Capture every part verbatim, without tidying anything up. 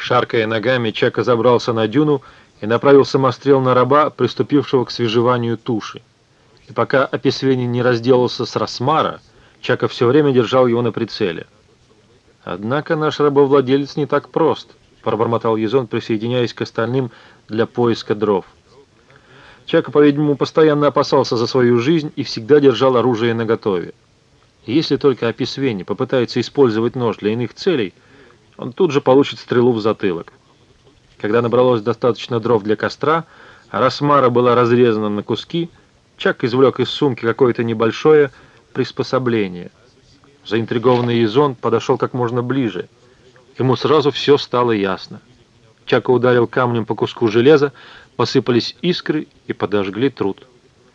Шаркая ногами, Чака забрался на дюну и направил самострел на раба, приступившего к свежеванию туши. И пока Аписвени не разделался с Расмара, Чака все время держал его на прицеле. «Однако наш рабовладелец не так прост», — пробормотал Язон, присоединяясь к остальным для поиска дров. Чака, по-видимому, постоянно опасался за свою жизнь и всегда держал оружие наготове. Если только Аписвени попытается использовать нож для иных целей, он тут же получит стрелу в затылок. Когда набралось достаточно дров для костра, а Расмара была разрезана на куски, Чак извлек из сумки какое-то небольшое приспособление. Заинтригованный Язон подошел как можно ближе. Ему сразу все стало ясно. Чака ударил камнем по куску железа, посыпались искры и подожгли труд.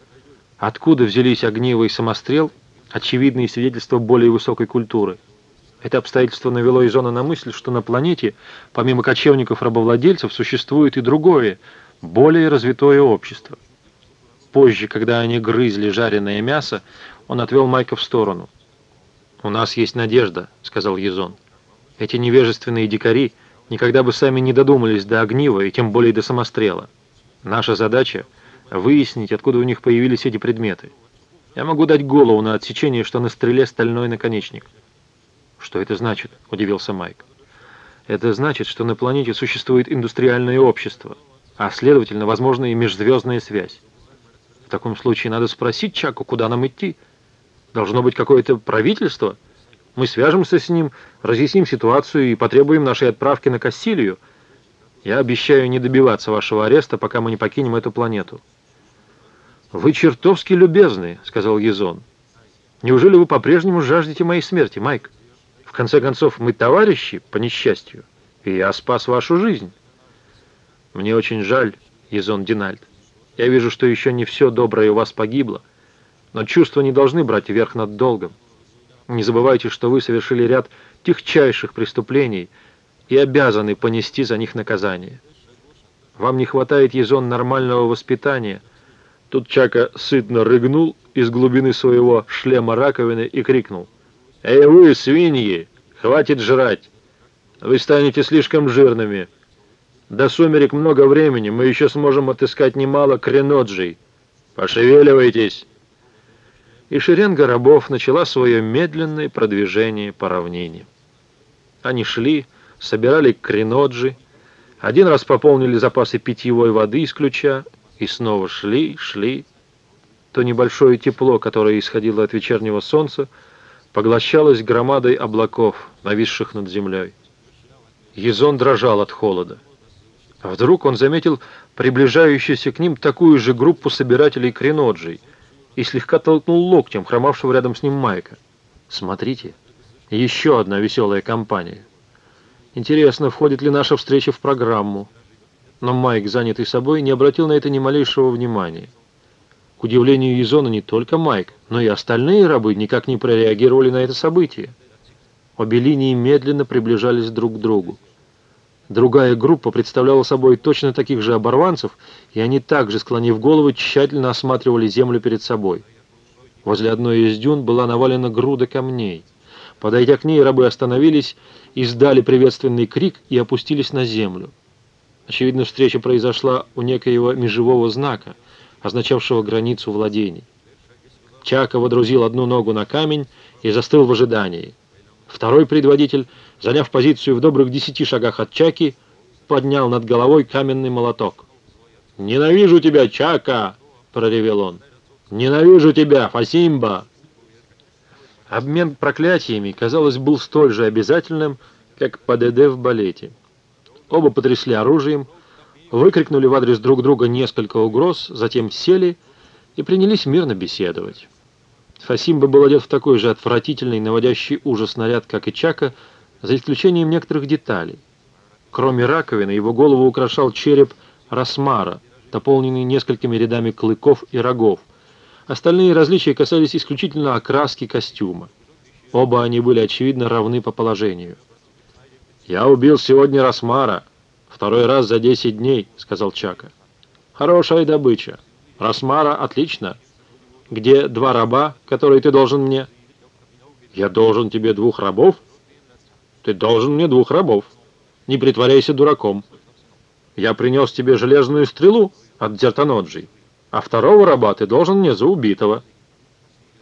Откуда взялись огниво и самострел, очевидные свидетельства более высокой культуры. Это обстоятельство навело Язона на мысль, что на планете, помимо кочевников-рабовладельцев, существует и другое, более развитое общество. Позже, когда они грызли жареное мясо, он отвел Майка в сторону. «У нас есть надежда», — сказал Язон. «Эти невежественные дикари никогда бы сами не додумались до огнива и тем более до самострела. Наша задача — выяснить, откуда у них появились эти предметы. Я могу дать голову на отсечение, что на стреле стальной наконечник». «Что это значит?» — удивился Майк. «Это значит, что на планете существует индустриальное общество, а, следовательно, возможна и межзвездная связь. В таком случае надо спросить Чаку, куда нам идти. Должно быть какое-то правительство. Мы свяжемся с ним, разъясним ситуацию и потребуем нашей отправки на Кассилию. Я обещаю не добиваться вашего ареста, пока мы не покинем эту планету». «Вы чертовски любезны», — сказал Язон. «Неужели вы по-прежнему жаждете моей смерти, Майк? В конце концов, мы товарищи, по несчастью, и я спас вашу жизнь». «Мне очень жаль, Язон Динальд. Я вижу, что еще не все доброе у вас погибло, но чувства не должны брать верх над долгом. Не забывайте, что вы совершили ряд тихчайших преступлений и обязаны понести за них наказание. Вам не хватает, Язон, нормального воспитания». Тут Чака сытно рыгнул из глубины своего шлема раковины и крикнул: «Эй вы, свиньи, хватит жрать! Вы станете слишком жирными. До сумерек много времени, мы еще сможем отыскать немало креноджей. Пошевеливайтесь!» И шеренга рабов начала свое медленное продвижение по равнине. Они шли, собирали креноджи, один раз пополнили запасы питьевой воды из ключа, и снова шли, шли. То небольшое тепло, которое исходило от вечернего солнца, поглощалось громадой облаков, нависших над землей. Язон дрожал от холода. А вдруг он заметил приближающуюся к ним такую же группу собирателей креноджей и слегка толкнул локтем хромавшего рядом с ним Майка. «Смотрите, еще одна веселая компания. Интересно, входит ли наша встреча в программу?» Но Майк, занятый собой, не обратил на это ни малейшего внимания. К удивлению Язона, не только Майк, но и остальные рабы никак не прореагировали на это событие. Обе линии медленно приближались друг к другу. Другая группа представляла собой точно таких же оборванцев, и они также, склонив головы, тщательно осматривали землю перед собой. Возле одной из дюн была навалена груда камней. Подойдя к ней, рабы остановились, издали приветственный крик и опустились на землю. Очевидно, встреча произошла у некоего межевого знака, означавшего границу владений. Чака водрузил одну ногу на камень и застыл в ожидании. Второй предводитель, заняв позицию в добрых десяти шагах от Чаки, поднял над головой каменный молоток. «Ненавижу тебя, Чака!» — проревел он. «Ненавижу тебя, Фасимба!» Обмен проклятиями, казалось, был столь же обязательным, как ПДД в балете. Оба потрясли оружием, выкрикнули в адрес друг друга несколько угроз, затем сели и принялись мирно беседовать. Фасимба был одет в такой же отвратительный, наводящий ужас наряд, как и Чака, за исключением некоторых деталей. Кроме раковины, его голову украшал череп Расмара, дополненный несколькими рядами клыков и рогов. Остальные различия касались исключительно окраски костюма. Оба они были, очевидно, равны по положению. «Я убил сегодня Расмара. Второй раз за десять дней», — сказал Чака. «Хорошая добыча. Расмара отлично. Где два раба, которые ты должен мне?» «Я должен тебе двух рабов?» «Ты должен мне двух рабов. не притворяйся дураком. Я принес тебе железную стрелу от Дзертаноджи, а второго раба ты должен мне за убитого.